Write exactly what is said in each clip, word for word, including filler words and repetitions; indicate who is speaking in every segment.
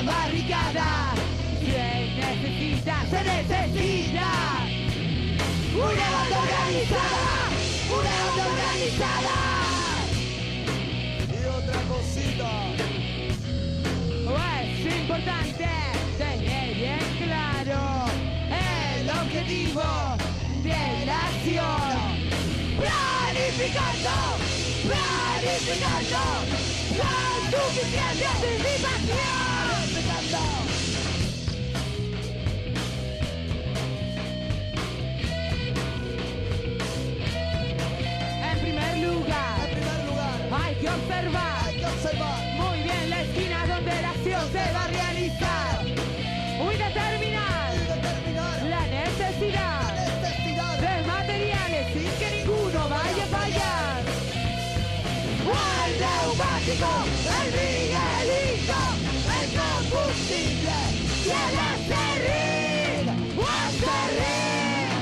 Speaker 1: barricada. Se necesita, se necesita una banda organizada, una banda organizada.
Speaker 2: Y otra cosita.
Speaker 1: Es importante tener bien claro el objetivo de la acción. Planificando, planificando, con suficiente anticipación. Planificando. En primer lugar,
Speaker 2: En primer lugar,
Speaker 1: hay que observar,
Speaker 2: hay que observar
Speaker 1: muy bien la esquina donde la acción se va a realizar. Y determinar
Speaker 2: y determinar
Speaker 1: la necesidad
Speaker 2: la necesidad
Speaker 1: de materiales sin que ninguno vaya a fallar. El neumático, el miguelito, el combustible y el acerrín, acerrín.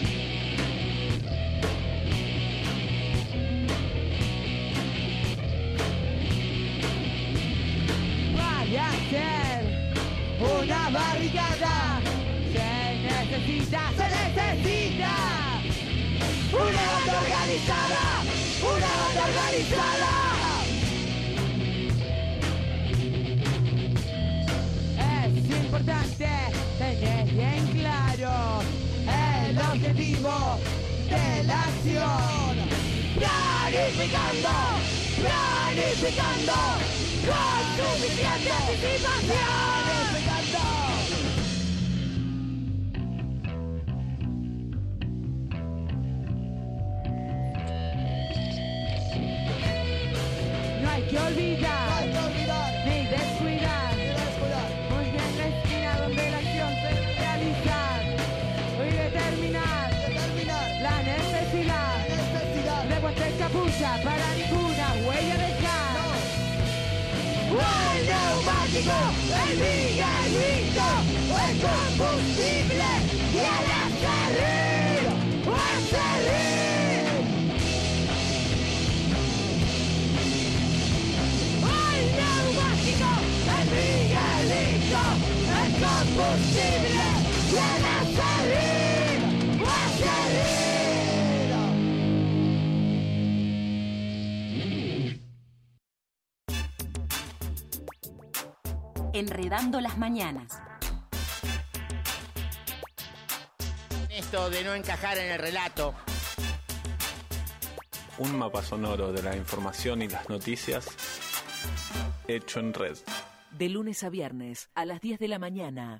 Speaker 1: Vaya a ser una barricada. Se necesita, se necesita una banda organizada, una banda organizada. Es importante tener bien claro el objetivo de la acción. Planificando, planificando, con suficiente anticipación. Planificando. No hay que olvidar,
Speaker 2: hay que olvidar
Speaker 1: ni descuidar,
Speaker 2: y descuidar.
Speaker 1: muy bien la esquina donde la acción se debe realizar. Y determinar
Speaker 2: Determinar
Speaker 1: la necesidad
Speaker 2: la necesidad
Speaker 1: de guantes capucha para ninguna huella dejar. El neumático, el miguelito, el combustible y el acerrín, acerrín. El neumático, el miguelito, el combustible y el acerrín, acerrín.
Speaker 3: Enredando las mañanas.
Speaker 4: Esto de no encajar en el relato.
Speaker 5: Un mapa sonoro de la información y las noticias hecho en red.
Speaker 3: De lunes a viernes a las diez de la mañana.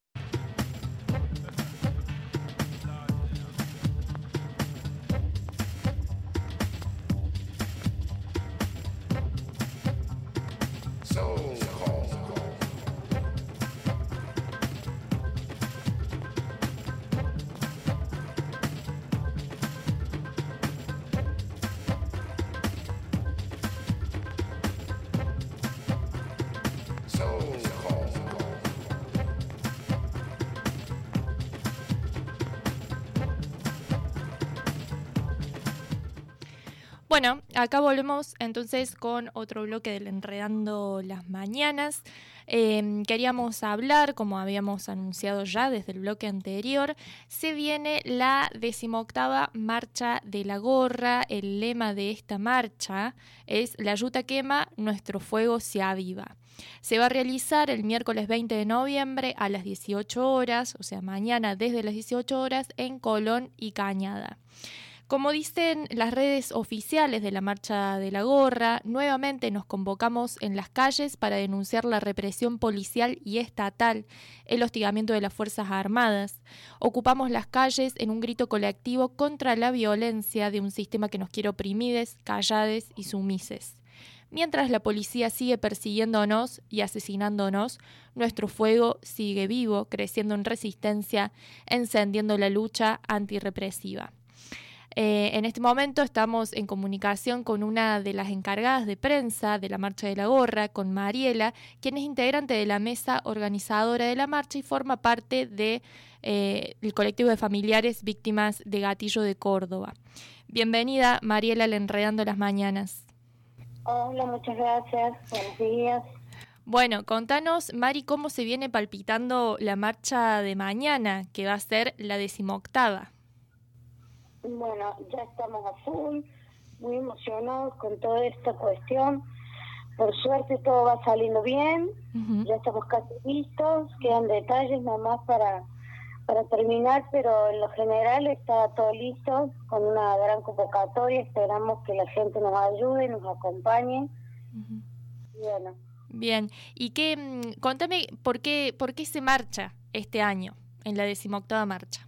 Speaker 6: Bueno, acá volvemos entonces con otro bloque del Enredando las Mañanas. Eh, queríamos hablar, como habíamos anunciado ya desde el bloque anterior, se viene la decimoctava Marcha de la Gorra. El lema de esta marcha es "La yuta quema, nuestro fuego se aviva". Se va a realizar el miércoles veinte de noviembre a las dieciocho horas, o sea, mañana desde las dieciocho horas, en Colón y Cañada. Como dicen las redes oficiales de la Marcha de la Gorra, nuevamente nos convocamos en las calles para denunciar la represión policial y estatal, el hostigamiento de las Fuerzas Armadas. Ocupamos las calles en un grito colectivo contra la violencia de un sistema que nos quiere oprimides, callades y sumises. Mientras la policía sigue persiguiéndonos y asesinándonos, nuestro fuego sigue vivo, creciendo en resistencia, encendiendo la lucha antirrepresiva. Eh, en este momento estamos en comunicación con una de las encargadas de prensa de la Marcha de la Gorra, con Mariela, quien es integrante de la mesa organizadora de la marcha y forma parte del de, eh, colectivo de familiares víctimas de Gatillo de Córdoba. Bienvenida, Mariela, al Enredando las Mañanas.
Speaker 7: Hola, muchas gracias. Buenos días.
Speaker 6: Bueno, contanos, Mari, cómo se viene palpitando la marcha de mañana, que va a ser la decimoctava.
Speaker 7: Bueno, ya estamos a full, muy emocionados con toda esta cuestión. Por suerte todo va saliendo bien, uh-huh. Ya estamos casi listos, quedan detalles nomás para, para terminar, pero en lo general está todo listo, con una gran convocatoria. Esperamos que la gente nos ayude, nos acompañe. Uh-huh. Y bueno.
Speaker 6: Bien, y qué, contame, ¿por qué, por qué se marcha este año, en la decimoctava marcha?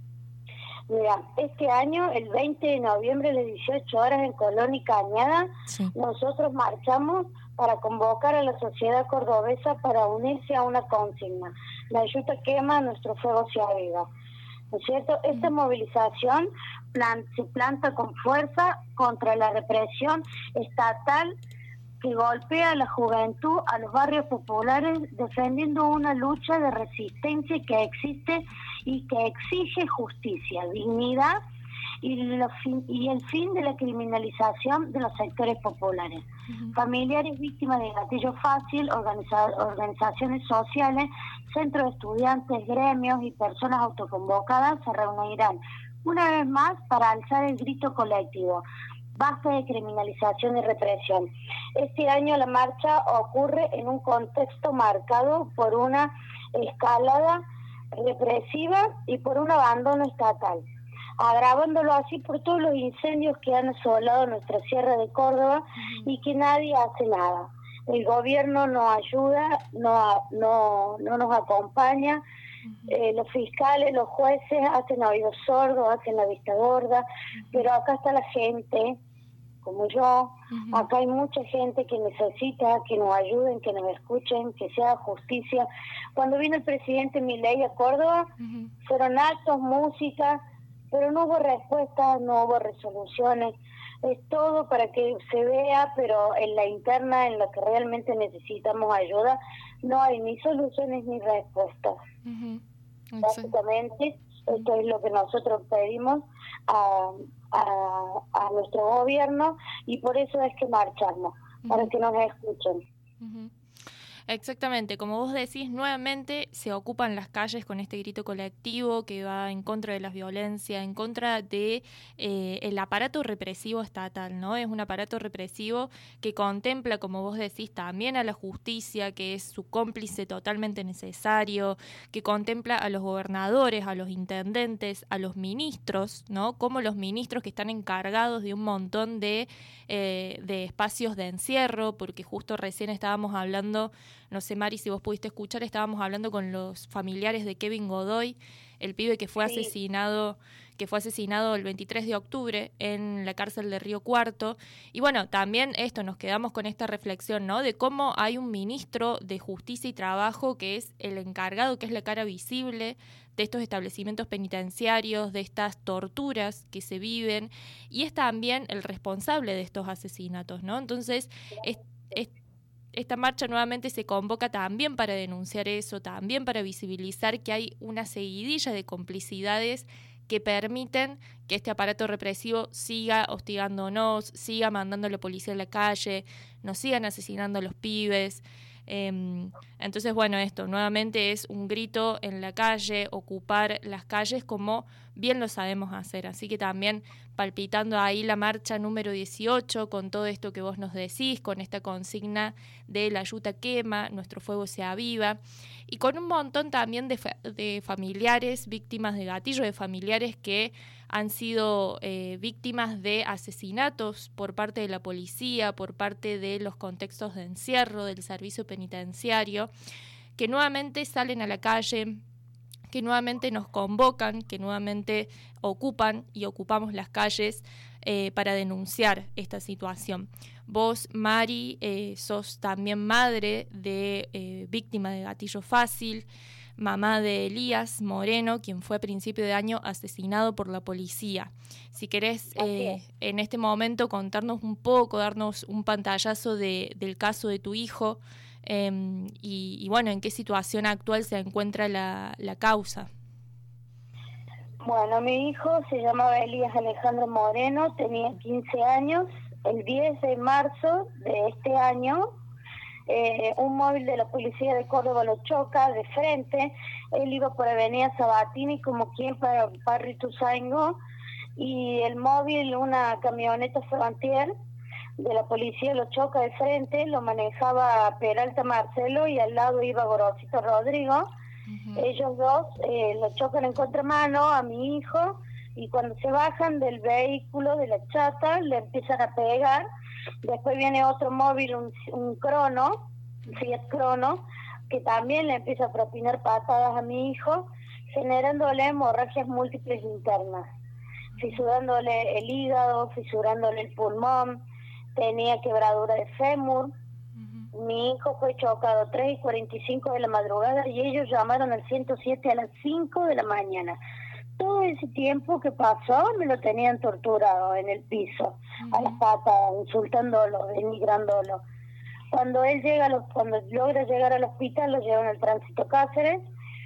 Speaker 7: Mira, este año, el veinte de noviembre a las dieciocho horas en Colón y Cañada, sí. Nosotros marchamos para convocar a la sociedad cordobesa para unirse a una consigna. La yuta quema, nuestro fuego se aviva. ¿No es cierto? Esta movilización plan, se planta con fuerza contra la represión estatal que golpea a la juventud, a los barrios populares, defendiendo una lucha de resistencia que existe y que exige justicia, dignidad y, lo fin, y el fin de la criminalización de los sectores populares. Uh-huh. Familiares víctimas de gatillo fácil, organiza, organizaciones sociales, centros de estudiantes, gremios y personas autoconvocadas se reunirán una vez más para alzar el grito colectivo. Basta de criminalización y represión. Este año la marcha ocurre en un contexto marcado por una escalada represiva y por un abandono estatal, agravándolo así por todos los incendios que han asolado nuestra Sierra de Córdoba y que nadie hace nada. El gobierno no ayuda, no, no, no nos acompaña. Eh, los fiscales, los jueces hacen oídos sordos, hacen la vista gorda, pero acá está la gente, como yo, uh-huh. Acá hay mucha gente que necesita que nos ayuden, que nos escuchen, que se haga justicia. Cuando vino el presidente Milei a Córdoba, uh-huh. Fueron actos, música, pero no hubo respuestas, no hubo resoluciones. Es todo para que se vea, pero en la interna, en lo que realmente necesitamos ayuda, no hay ni soluciones ni respuestas. Uh-huh. Básicamente, esto es lo que nosotros pedimos a, a, a nuestro gobierno y por eso es que marchamos, uh-huh. Para que nos escuchen.
Speaker 6: Uh-huh. Exactamente, como vos decís, nuevamente se ocupan las calles con este grito colectivo que va en contra de la violencia, en contra de eh, el aparato represivo estatal, ¿no? Es un aparato represivo que contempla, como vos decís, también a la justicia, que es su cómplice totalmente necesario, que contempla a los gobernadores, a los intendentes, a los ministros, ¿no? Como los ministros que están encargados de un montón de, eh, de espacios de encierro, porque justo recién estábamos hablando... No sé, Mari, si vos pudiste escuchar, estábamos hablando con los familiares de Kevin Godoy, el pibe que fue sí. asesinado, que fue asesinado el veintitrés de octubre en la cárcel de Río Cuarto. Y bueno, también esto, nos quedamos con esta reflexión, ¿no? De cómo hay un ministro de Justicia y Trabajo que es el encargado, que es la cara visible de estos establecimientos penitenciarios, de estas torturas que se viven, y es también el responsable de estos asesinatos, ¿no? Entonces, es, es esta marcha nuevamente se convoca también para denunciar eso, también para visibilizar que hay una seguidilla de complicidades que permiten que este aparato represivo siga hostigándonos, siga mandando a la policía a la calle, nos sigan asesinando a los pibes. Eh, entonces, bueno, esto nuevamente es un grito en la calle, ocupar las calles como bien lo sabemos hacer. Así que también palpitando ahí la marcha número dieciocho con todo esto que vos nos decís, con esta consigna de la yuta quema, nuestro fuego se aviva, y con un montón también de, fa- de familiares, víctimas de gatillo, de familiares que han sido eh, víctimas de asesinatos por parte de la policía, por parte de los contextos de encierro, del servicio penitenciario, que nuevamente salen a la calle, que nuevamente nos convocan, que nuevamente ocupan y ocupamos las calles eh, para denunciar esta situación. Vos, Mari, eh, sos también madre de eh, víctima de gatillo fácil, mamá de Elías Moreno, quien fue a principio de año asesinado por la policía. Si querés, eh, en este momento contarnos un poco, darnos un pantallazo de, del caso de tu hijo, eh, y, y bueno, en qué situación actual se encuentra la, la causa.
Speaker 7: Bueno, mi hijo se llamaba Elías Alejandro Moreno, tenía quince años. El diez de marzo de este año eh, un móvil de la policía de Córdoba lo choca de frente. Él iba por Avenida Sabatini como quien para Barrio Ituzaingó, y el móvil, una camioneta Frontier de la policía, lo choca de frente. Lo manejaba Peralta Marcelo y al lado iba Gorosito Rodrigo. Uh-huh. Ellos dos eh, lo chocan en contramano a mi hijo, y cuando se bajan del vehículo de la chata le empiezan a pegar. Después viene otro móvil, un, un Crono, un Fiat Crono, que también le empieza a propinar patadas a mi hijo, generándole hemorragias múltiples internas, fisurándole el hígado, fisurándole el pulmón, tenía quebradura de fémur. Uh-huh. Mi hijo fue chocado tres y cuarenta y cinco de la madrugada y ellos llamaron al ciento siete a las cinco de la mañana. Todo ese tiempo que pasó me lo tenían torturado en el piso, uh-huh, a las patas, insultándolo, denigrándolo. Cuando él llega, a los, cuando logra llegar al hospital, lo llevan al Tránsito Cáceres.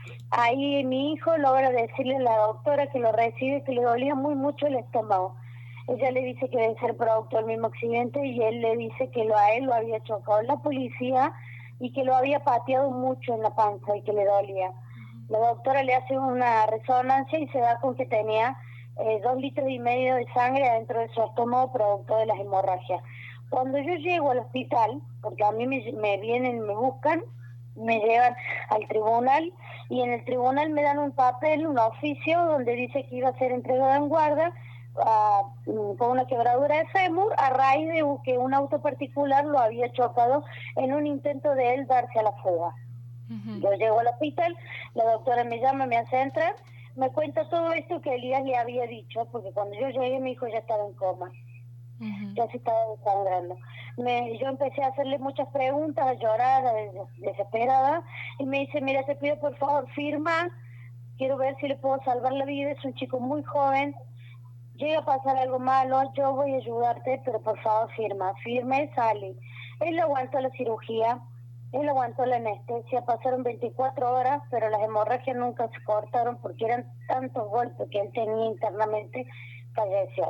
Speaker 7: Ahí mi hijo logra decirle a la doctora que lo recibe, que le dolía muy mucho el estómago. Ella le dice que debe ser producto del mismo accidente, y él le dice que lo, a él lo había chocado la policía y que lo había pateado mucho en la panza y que le dolía. La doctora le hace una resonancia y se da con que tenía eh, dos litros y medio de sangre adentro de su estómago producto de las hemorragias. Cuando yo llego al hospital, porque a mí me, me vienen, me buscan, me llevan al tribunal, y en el tribunal me dan un papel, un oficio, donde dice que iba a ser entregado en guarda uh, con una quebradura de fémur a raíz de que un auto particular lo había chocado en un intento de él darse a la fuga. Uh-huh. Yo llego al hospital, la doctora me llama, me hace entrar, me cuenta todo esto que Elías le había dicho, porque cuando yo llegué mi hijo ya estaba en coma. Uh-huh. Ya se estaba desangrando. Me, yo empecé a hacerle muchas preguntas, a llorar, a des, desesperada, y me dice, mira, te pido por favor, firma, quiero ver si le puedo salvar la vida, es un chico muy joven, llega a pasar algo malo, yo voy a ayudarte, pero por favor firma, firme, sale. Él aguantó la cirugía, él aguantó la anestesia, pasaron veinticuatro horas, pero las hemorragias nunca se cortaron porque eran tantos golpes que él tenía internamente, falleció.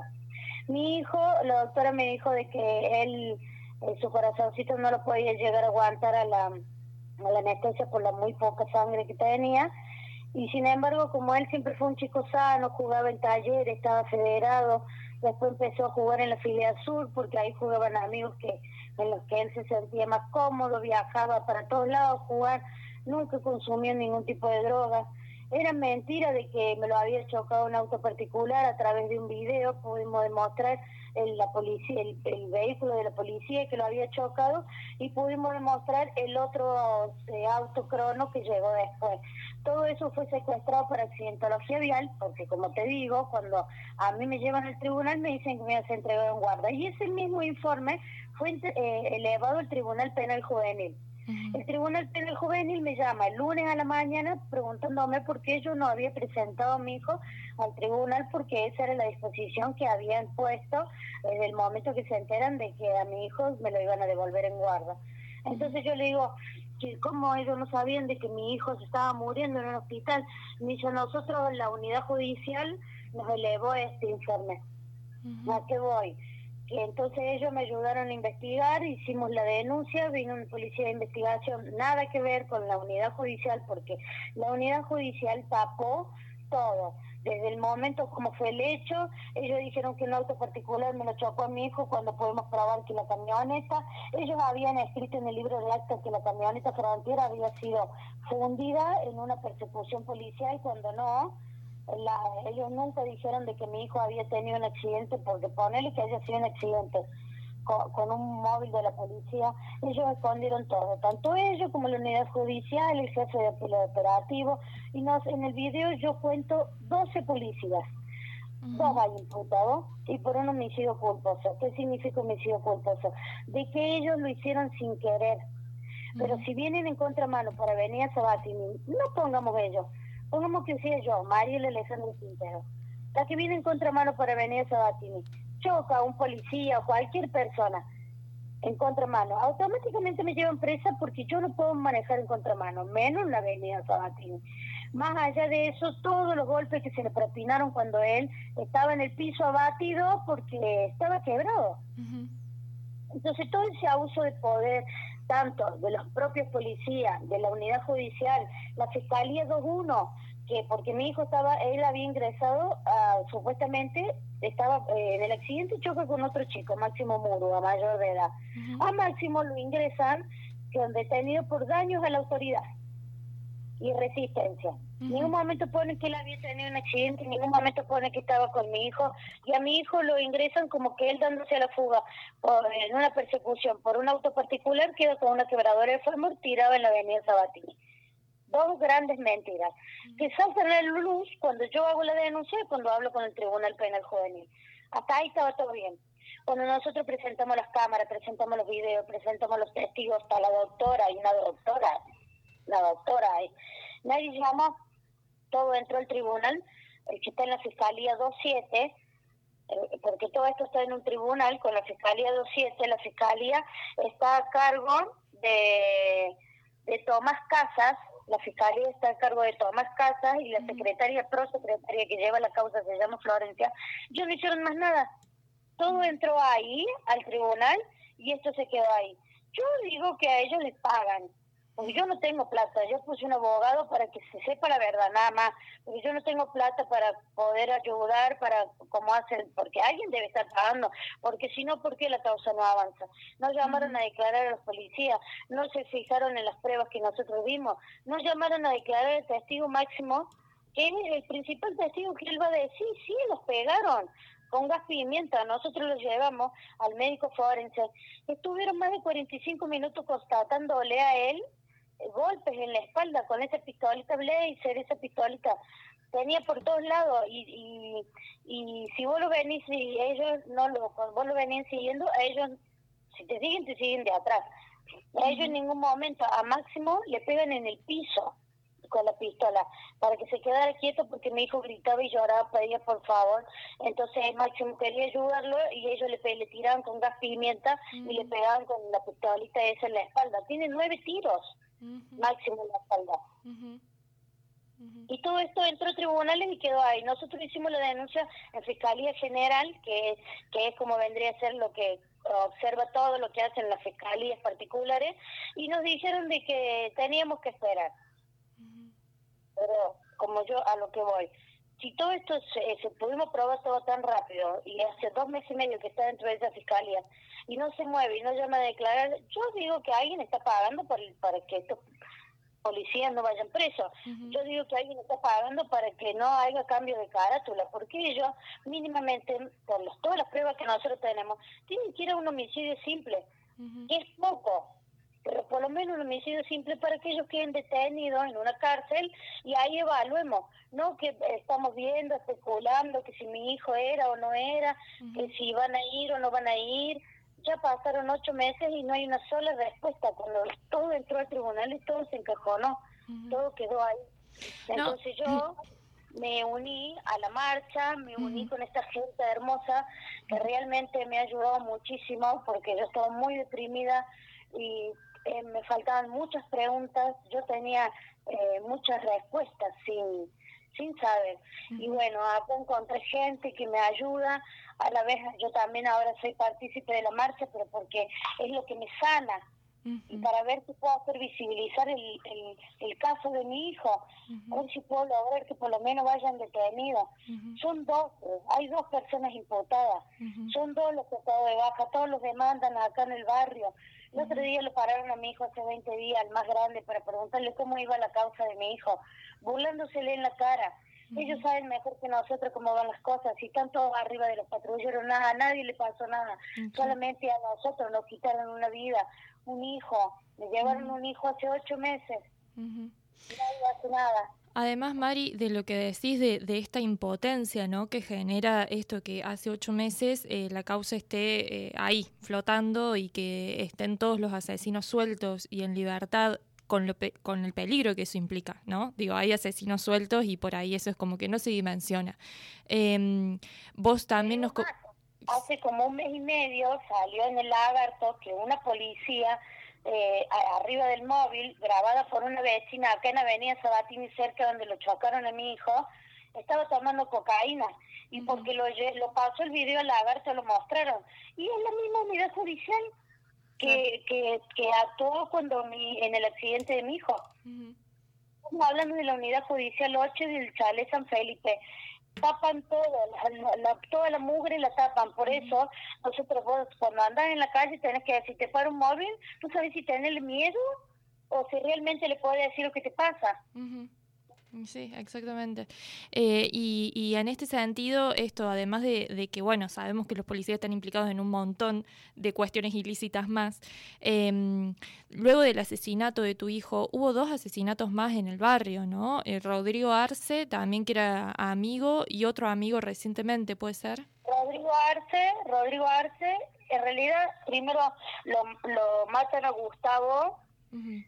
Speaker 7: Mi hijo, la doctora me dijo de que él, eh, su corazoncito no lo podía llegar a aguantar a la, a la anestesia por la muy poca sangre que tenía, y sin embargo, como él siempre fue un chico sano, jugaba en taller, estaba federado, después empezó a jugar en la filial sur, porque ahí jugaban amigos que en los que él se sentía más cómodo, viajaba para todos lados a jugar, nunca consumió ningún tipo de droga. Era mentira de que me lo había chocado un auto particular. A través de un video pudimos demostrar el, la policía, el, el vehículo de la policía que lo había chocado, y pudimos demostrar el otro eh, auto Crono que llegó después. Todo eso fue secuestrado por accidentología vial, porque como te digo, cuando a mí me llevan al tribunal me dicen que me vas a entregar en guarda, y ese mismo informe fue eh, elevado al Tribunal Penal Juvenil. Uh-huh. El Tribunal Penal Juvenil me llama el lunes a la mañana preguntándome por qué yo no había presentado a mi hijo al tribunal, porque esa era la disposición que habían puesto desde el momento que se enteran de que a mi hijo me lo iban a devolver en guarda. Entonces yo le digo, que ¿cómo ellos no sabían de que mi hijo se estaba muriendo en un hospital? Me dice, nosotros, la unidad judicial nos elevó este informe. Uh-huh. ¿A qué voy? Que entonces ellos me ayudaron a investigar, hicimos la denuncia, vino un policía de investigación, nada que ver con la unidad judicial, porque la unidad judicial tapó todo. Desde el momento como fue el hecho, ellos dijeron que un auto particular me lo chocó a mi hijo cuando podemos probar que la camioneta, ellos habían escrito en el libro de actas que la camioneta Frontier había sido fundida en una persecución policial, cuando no. La, ellos nunca dijeron de que mi hijo había tenido un accidente, porque ponerle que haya sido un accidente con, con un móvil de la policía. Ellos escondieron todo, tanto ellos como la unidad judicial, el jefe de operativo, y nos, en el video yo cuento doce policías. Uh-huh. Dos hay imputados y por un homicidio culposo. ¿Qué significa homicidio culposo? De que ellos lo hicieron sin querer. Uh-huh. Pero si vienen en contramano por Avenida Sabatini, no pongamos ellos, pongamos que sea yo, Mariela Alejandro Quintero, la que viene en contramano por Avenida Sabatini, choca a un policía o cualquier persona en contramano, automáticamente me llevan presa, porque yo no puedo manejar en contramano, menos en la Avenida Sabatini. Más allá de eso, todos los golpes que se le propinaron cuando él estaba en el piso abatido porque estaba quebrado. Uh-huh. Entonces todo ese abuso de poder, tanto de los propios policías, de la unidad judicial, la Fiscalía dos uno, que porque mi hijo estaba, él había ingresado, uh, supuestamente estaba eh, en el accidente, choca con otro chico, Máximo Muro, a mayor de edad. Uh-huh. A Máximo lo ingresan con detenido por daños a la autoridad y resistencia. En uh-huh. ningún momento pone que él había tenido un accidente, en ningún momento pone que estaba con mi hijo, y a mi hijo lo ingresan como que él dándose a la fuga por, en una persecución por un auto particular, queda con una quebradora de fémur tirado en la avenida Sabatini. Dos grandes mentiras, uh-huh. que saltan a la luz cuando yo hago la denuncia y cuando hablo con el Tribunal Penal Juvenil. Hasta ahí estaba todo bien. Cuando nosotros presentamos las cámaras, presentamos los videos, presentamos los testigos, está la doctora, hay una doctora, la doctora, hay. Nadie llama, todo entró al tribunal, el que está en la Fiscalía dos siete, eh, porque todo esto está en un tribunal con la Fiscalía dos siete, la Fiscalía está a cargo de, de Tomás Casas, la Fiscalía está a cargo de Tomás Casas y la secretaria, prosecretaria que lleva la causa se llama Florencia. Ellos no hicieron más nada. Todo entró ahí, al tribunal, y esto se quedó ahí. Yo digo que a ellos les pagan, porque yo no tengo plata. Yo puse un abogado para que se sepa la verdad, nada más. Porque yo no tengo plata para poder ayudar, para como hacen, porque alguien debe estar pagando. Porque si no, ¿por qué la causa no avanza? No llamaron a declarar a los policías, no se fijaron en las pruebas que nosotros vimos, no llamaron a declarar al testigo Máximo, que es el principal testigo que él va a decir, sí, los pegaron con gas pimienta. Nosotros los llevamos al médico forense. Estuvieron más de cuarenta y cinco minutos constatándole a él golpes en la espalda con esa pistolita Blazer, esa pistolita tenía por todos lados, y, y, y si vos lo venís y ellos no lo, vos lo venís siguiendo, a ellos, si te siguen, te siguen de atrás. A ellos en ningún momento, a Máximo le pegan en el piso con la pistola, para que se quedara quieto porque mi hijo gritaba y lloraba, pedía por favor. Entonces Máximo quería ayudarlo y ellos le, le tiraban con gas pimienta uh-huh. y le pegaban con la pistolita esa en la espalda. Tiene nueve tiros, uh-huh. Máximo en la espalda. Uh-huh. Uh-huh. Y todo esto entró a tribunales y quedó ahí. Nosotros hicimos la denuncia en Fiscalía General, que, que es como vendría a ser lo que observa todo lo que hacen las fiscalías particulares, y nos dijeron de que teníamos que esperar. Pero como yo a lo que voy, si todo esto se, se pudimos probar todo tan rápido y hace dos meses y medio que está dentro de esa fiscalía y no se mueve y no llama a declarar, yo digo que alguien está pagando para, para que estos policías no vayan presos. Uh-huh. Yo digo que alguien está pagando para que no haya cambio de carátula, porque ellos mínimamente, por los, todas las pruebas que nosotros tenemos, tienen que ir a un homicidio simple, uh-huh. que es poco. Pero por lo menos un homicidio simple para que ellos queden detenidos en una cárcel y ahí evaluemos, no que estamos viendo, especulando que si mi hijo era o no era, uh-huh. que si van a ir o no van a ir. Ya pasaron ocho meses y no hay una sola respuesta. Cuando todo entró al tribunal y todo se encajonó, uh-huh. todo quedó ahí. Entonces no. yo me uní a la marcha, me uní uh-huh. con esta gente hermosa que realmente me ha ayudado muchísimo, porque yo estaba muy deprimida y Eh, me faltaban muchas preguntas, yo tenía eh, muchas respuestas sin sin saber. Uh-huh. Y bueno, acá encontré gente que me ayuda, a la vez yo también ahora soy partícipe de la marcha, pero porque es lo que me sana, uh-huh. y para ver si puedo hacer visibilizar el, el, el caso de mi hijo, uh-huh. a ver si puedo lograr que por lo menos vayan detenidos. Uh-huh. Son dos, hay dos personas imputadas, uh-huh. son dos los que están de baja, todos los demandan acá en el barrio. El otro día lo pararon a mi hijo hace veinte días, al más grande, para preguntarle cómo iba la causa de mi hijo, burlándosele en la cara. Uh-huh. Ellos saben mejor que nosotros cómo van las cosas, si están todos arriba de los patrulleros, nada, a nadie le pasó nada, uh-huh. solamente a nosotros nos quitaron una vida, un hijo, me llevaron uh-huh. un hijo hace ocho meses, uh-huh. nadie hace nada.
Speaker 6: Además, Mari, de lo que decís de, de esta impotencia, ¿no?, que genera esto que hace ocho meses eh, la causa esté eh, ahí, flotando, y que estén todos los asesinos sueltos y en libertad con, lo pe- con el peligro que eso implica, ¿no? Digo, hay asesinos sueltos y por ahí eso es como que no se dimensiona. Eh, vos también nos... Co-
Speaker 7: hace como un mes y medio salió en el Lagarto que una policía... Eh, arriba del móvil, grabada por una vecina acá en Avenida Sabatini, cerca donde lo chocaron a mi hijo, estaba tomando cocaína, y uh-huh. porque lo, lo pasó el video al Lagarto, lo mostraron, y es la misma unidad judicial que, que, que actuó cuando mi, en el accidente de mi hijo.
Speaker 6: Uh-huh.
Speaker 7: Estamos hablando de la unidad judicial ocho del Chalet San Felipe. Tapan todo, la, la, toda la mugre la tapan. Por eso, nosotros vos, cuando andas en la calle, tenés que decir, te para un móvil, tú sabes si tenés miedo o si realmente le puedes decir lo que te pasa.
Speaker 6: Uh-huh. Sí, exactamente. Eh, y, y en este sentido, esto, además de, de que, bueno, sabemos que los policías están implicados en un montón de cuestiones ilícitas más, eh, luego del asesinato de tu hijo, hubo dos asesinatos más en el barrio, ¿no? Eh, Rodrigo Arce, también que era amigo, y otro amigo recientemente, ¿puede ser?
Speaker 7: Rodrigo Arce, Rodrigo Arce, en realidad, primero lo, lo matan a Gustavo, uh-huh.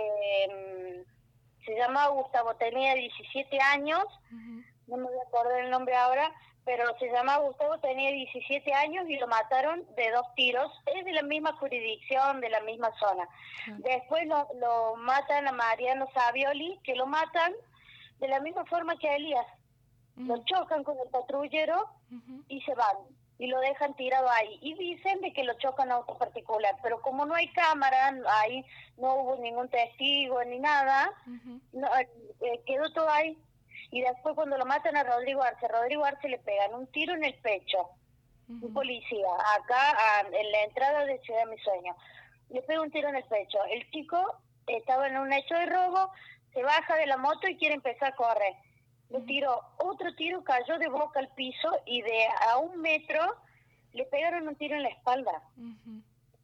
Speaker 7: eh, se llamaba Gustavo, tenía diecisiete años, uh-huh. no me voy a acordar el nombre ahora, pero se llamaba Gustavo, tenía diecisiete años y lo mataron de dos tiros, es de la misma jurisdicción, de la misma zona. Uh-huh. Después lo, lo matan a Mariano Savioli, que lo matan de la misma forma que a Elías. Uh-huh. Lo chocan con el patrullero uh-huh. y se van. Y lo dejan tirado ahí. Y dicen de que lo chocan a auto particular. Pero como no hay cámara, ahí no hubo ningún testigo ni nada, uh-huh. no, eh, quedó todo ahí. Y después cuando lo matan a Rodrigo Arce, Rodrigo Arce le pegan un tiro en el pecho. Uh-huh. Un policía, acá a, en la entrada de Ciudad de Mi Sueño. Le pega un tiro en el pecho. El chico estaba en un hecho de robo, se baja de la moto y quiere empezar a correr. Le tiró otro tiro, cayó de boca al piso y de a un metro le pegaron un tiro en la espalda. Uh-huh.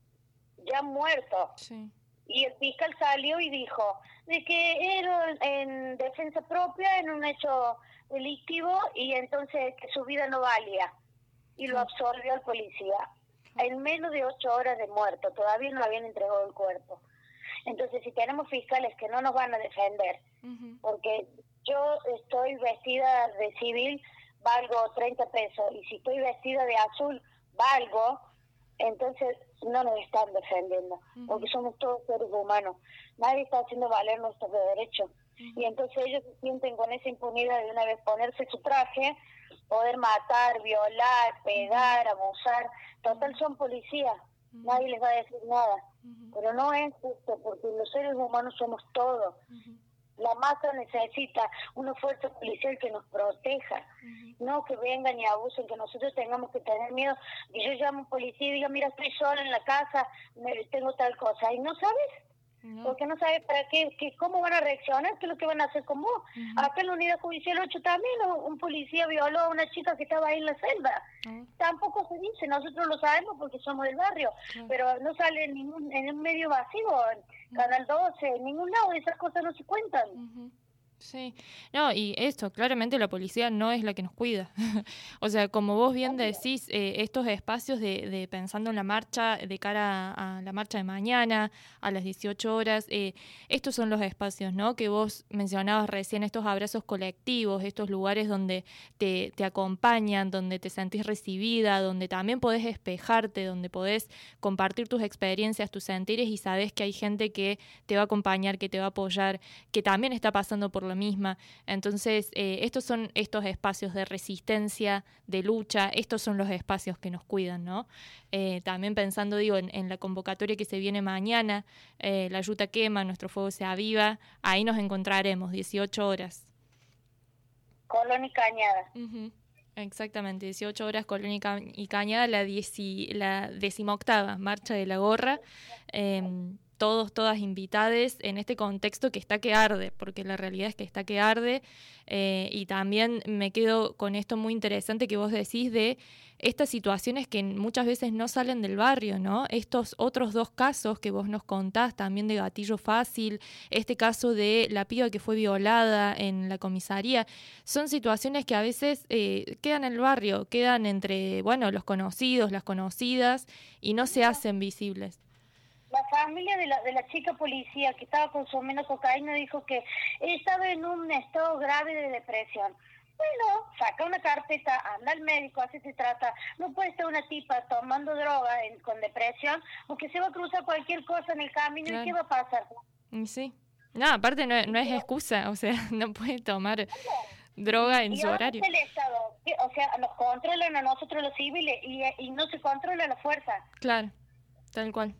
Speaker 7: Ya muerto. Sí. Y el fiscal salió y dijo de que era en defensa propia, en un hecho delictivo, y entonces que su vida no valía. Y lo absolvió el policía. En menos de ocho horas de muerto, todavía no habían entregado el cuerpo. Entonces, si tenemos fiscales que no nos van a defender, uh-huh. porque yo estoy vestida de civil, valgo treinta pesos, y si estoy vestida de azul, valgo, entonces no nos están defendiendo, uh-huh. porque somos todos seres humanos. Nadie está haciendo valer nuestros derechos. Uh-huh. Y entonces ellos se sienten con esa impunidad de una vez ponerse su traje, poder matar, violar, pegar, abusar. Total, son policías. Uh-huh. Nadie les va a decir nada. Uh-huh. Pero no es justo, porque los seres humanos somos todos. Uh-huh. La masa necesita una fuerza policial que nos proteja, uh-huh. no que vengan y abusen, que nosotros tengamos que tener miedo. Y yo llamo a un policía y diga, mira, estoy sola en la casa, me, tengo tal cosa. ¿Y no sabes? No. Porque no sabes para qué, qué, cómo van a reaccionar, qué es lo que van a hacer con vos. Uh-huh. Acá en la unidad judicial ocho también un policía violó a una chica que estaba ahí en la celda. Uh-huh. Tampoco se dice, nosotros lo sabemos porque somos del barrio, uh-huh. pero no sale en ningún en un medio vacío, en uh-huh. Canal doce, en ningún lado, esas cosas no se cuentan.
Speaker 6: Uh-huh. Sí, no, y esto, claramente la policía no es la que nos cuida. O sea, como vos bien decís, eh, estos espacios de, de pensando en la marcha, de cara a, a la marcha de mañana, a las dieciocho horas, eh, estos son los espacios, ¿no? Que vos mencionabas recién, estos abrazos colectivos, estos lugares donde te, te acompañan, donde te sentís recibida, donde también podés espejarte, donde podés compartir tus experiencias, tus sentires y sabés que hay gente que te va a acompañar, que te va a apoyar, que también está pasando por la misma. Entonces, eh, estos son estos espacios de resistencia, de lucha, estos son los espacios que nos cuidan, ¿no? Eh, también pensando, digo, en, en la convocatoria que se viene mañana, eh, la Yuta quema, nuestro fuego se aviva, ahí nos encontraremos, dieciocho horas.
Speaker 7: Colón y Cañada.
Speaker 6: Uh-huh. Exactamente, dieciocho horas, Colón y, Ca- y Cañada, la, dieci, la decimoctava marcha de la gorra. Eh, todos, todas invitadas en este contexto que está que arde, porque la realidad es que está que arde, eh, y también me quedo con esto muy interesante que vos decís de estas situaciones que muchas veces no salen del barrio, ¿no? Estos otros dos casos que vos nos contás también de gatillo fácil, este caso de la piba que fue violada en la comisaría, son situaciones que a veces eh, quedan en el barrio, quedan entre, bueno, los conocidos, las conocidas, y no se hacen visibles.
Speaker 7: La familia de la de la chica policía que estaba consumiendo cocaína dijo que estaba en un estado grave de depresión. Bueno, saca una carpeta, anda al médico, así se trata. No puede estar una tipa tomando droga en, con depresión, porque se va a cruzar cualquier cosa en el camino. Claro. ¿Y qué va a pasar?
Speaker 6: Sí. No, aparte no, no es excusa, o sea, no puede tomar droga en
Speaker 7: y
Speaker 6: su horario.
Speaker 7: El Estado, que, o sea, nos controlan a nosotros los civiles y, y no se controla la fuerza.
Speaker 6: Claro, tal cual.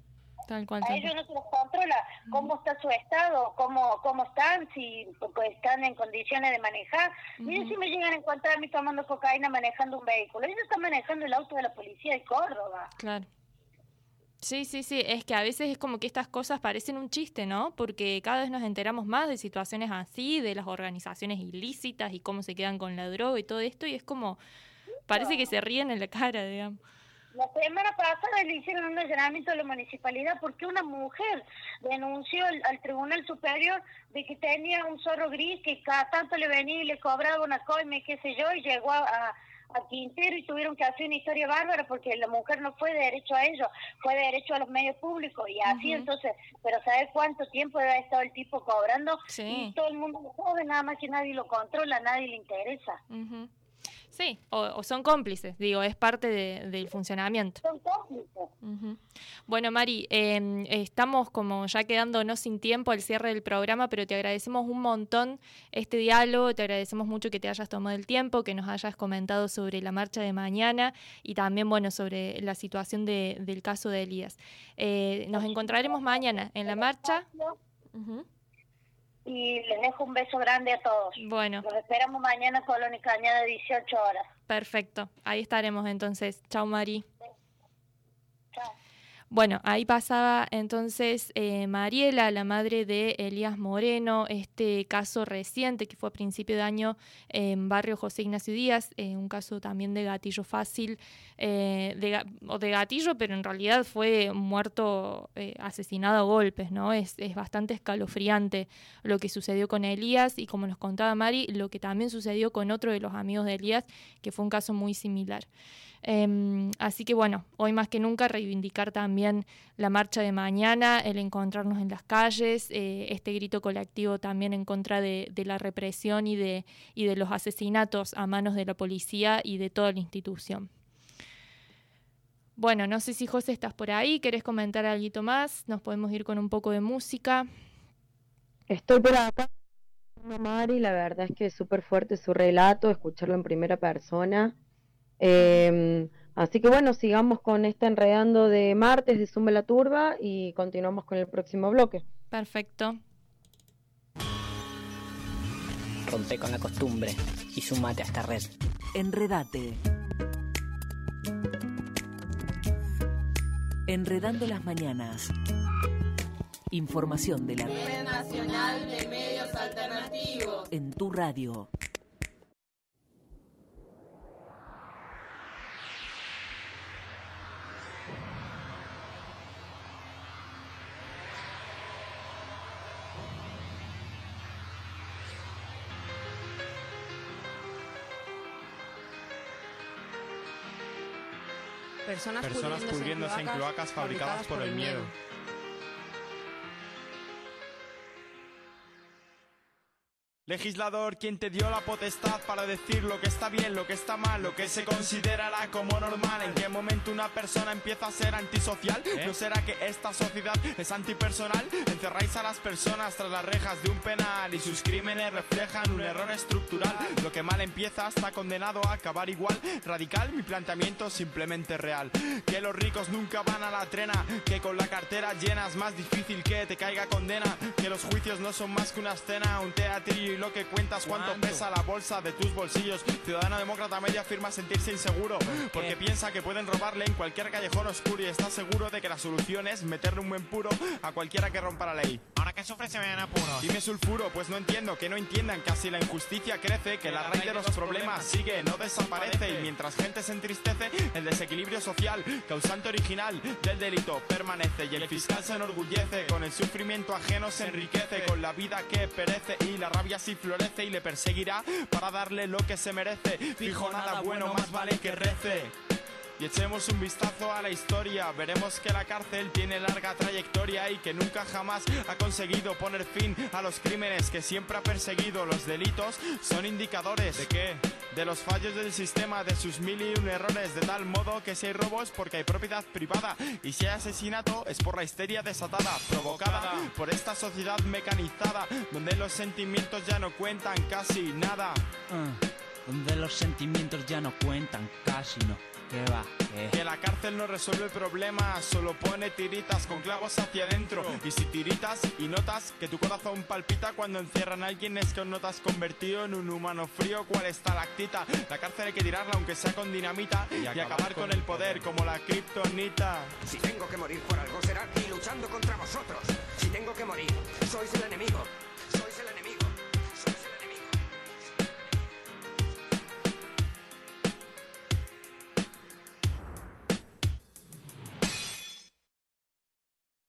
Speaker 6: Tal cual,
Speaker 7: A
Speaker 6: tal
Speaker 7: ellos
Speaker 6: cual.
Speaker 7: no se los controla cómo está su estado, cómo cómo están, si pues, están en condiciones de manejar. Miren si me llegan a encontrar a mí tomando cocaína manejando un vehículo. Ellos están manejando el auto de la policía de Córdoba.
Speaker 6: Claro. Sí, sí, sí, es que a veces es como que estas cosas parecen un chiste, ¿no? Porque cada vez nos enteramos más de situaciones así, de las organizaciones ilícitas y cómo se quedan con la droga y todo esto, y es como, parece que se ríen en la cara, digamos.
Speaker 7: La semana pasada le hicieron un allanamiento a la municipalidad porque una mujer denunció al, al Tribunal Superior de que tenía un zorro gris que cada tanto le venía y le cobraba una coima y qué sé yo, y llegó a... a a Quintero y tuvieron que hacer una historia bárbara porque la mujer no fue de derecho a ellos, fue de derecho a los medios públicos y así. Uh-huh. Entonces, pero ¿sabes cuánto tiempo debe haber estado el tipo cobrando?
Speaker 6: Sí.
Speaker 7: Y todo el mundo lo sabe, nada más que nadie lo controla, a nadie le interesa.
Speaker 6: Uh-huh. Sí, o, o son cómplices, digo, es parte de, del funcionamiento.
Speaker 7: Son cómplices.
Speaker 6: Uh-huh. Bueno, Mari, eh, estamos como ya quedándonos sin tiempo al cierre del programa, pero te agradecemos un montón este diálogo, te agradecemos mucho que te hayas tomado el tiempo, que nos hayas comentado sobre la marcha de mañana y también, bueno, sobre la situación de, del caso de Elías. Eh, nos encontraremos mañana en la marcha. Uh-huh.
Speaker 7: Y les dejo un beso grande a todos.
Speaker 6: Bueno.
Speaker 7: Los esperamos mañana en Colonia Cañada, dieciocho horas.
Speaker 6: Perfecto. Ahí estaremos entonces. Chau, Mari.
Speaker 7: Chao.
Speaker 6: Bueno, ahí pasaba entonces eh, Mariela, la madre de Elías Moreno, este caso reciente que fue a principio de año en barrio José Ignacio Díaz, eh, un caso también de gatillo fácil, eh, de, o de gatillo, pero en realidad fue muerto, eh, asesinado a golpes, ¿no? Es, es bastante escalofriante lo que sucedió con Elías y, como nos contaba Mari, lo que también sucedió con otro de los amigos de Elías, que fue un caso muy similar. Eh, así que bueno, hoy más que nunca reivindicar también la marcha de mañana, el encontrarnos en las calles, eh, este grito colectivo también en contra de, de la represión y de, y de los asesinatos a manos de la policía y de toda la institución. Bueno, no sé si José estás por ahí, ¿querés comentar algo más? Nos podemos ir con un poco de música.
Speaker 8: Estoy por acá, Mari, la verdad es que es súper fuerte su relato, escucharlo en primera persona. Eh, así que bueno, sigamos con este enredando de martes de Zumba la Turba y continuamos con el próximo bloque.
Speaker 6: Perfecto.
Speaker 9: Rompe con la costumbre y sumate a esta red.
Speaker 3: Enredate. Enredando las mañanas. Información de la
Speaker 1: Red Nacional de Medios Alternativos.
Speaker 3: En tu radio.
Speaker 10: Personas,
Speaker 11: Personas pudriéndose en cloacas, cloacas fabricadas por el miedo. Legislador, ¿quién te dio la potestad para decir lo que está bien, lo que está mal, lo que se considerará como normal? ¿En qué momento una persona empieza a ser antisocial? ¿Eh? ¿No será que esta sociedad es antipersonal? Encerráis a las personas tras las rejas de un penal y sus crímenes reflejan un error estructural. Lo que mal empieza está condenado a acabar igual. Radical, mi planteamiento simplemente real. Que los ricos nunca van a la trena, que con la cartera llena es más difícil que te caiga condena, que los juicios no son más que una escena, un teatrillo. Lo que cuentas, cuánto pesa la bolsa de tus bolsillos. Ciudadano demócrata medio afirma sentirse inseguro porque piensa que pueden robarle en cualquier callejón oscuro y está seguro de que la solución es meterle un buen puro a cualquiera que rompa la ley. Ahora que sufre se ven apuros. Dime sulfuro, pues no entiendo, que no entiendan que así la injusticia crece, que la raíz de los problemas sigue, no desaparece, y mientras gente se entristece, el desequilibrio social, causante original del delito, permanece, y el fiscal se enorgullece, con el sufrimiento ajeno se enriquece, con la vida que perece, y la rabia sí florece y le perseguirá para darle lo que se merece. Fijo, nada bueno, más vale que rece. Y echemos un vistazo a la historia, veremos que la cárcel tiene larga trayectoria y que nunca jamás ha conseguido poner fin a los crímenes que siempre ha perseguido. Los delitos son indicadores ¿de qué? De los fallos del sistema, de sus mil y un errores, de tal modo que si hay robos porque hay propiedad privada y si hay asesinato es por la histeria desatada, provocada por esta sociedad mecanizada donde los sentimientos ya no cuentan casi nada. Uh.
Speaker 10: donde los sentimientos ya no cuentan, casi no. ¿Qué va? ¿Qué?
Speaker 11: Que la cárcel no resuelve problemas, solo pone tiritas con clavos hacia adentro. Y si tiritas y notas que tu corazón palpita cuando encierran a alguien, es que no te has convertido en un humano frío cual estalactita. La cárcel hay que tirarla aunque sea con dinamita y, y acabar, acabar con, con el poder como la kriptonita.
Speaker 12: Si tengo que morir por algo será aquí luchando contra vosotros. Si tengo que morir, sois el enemigo.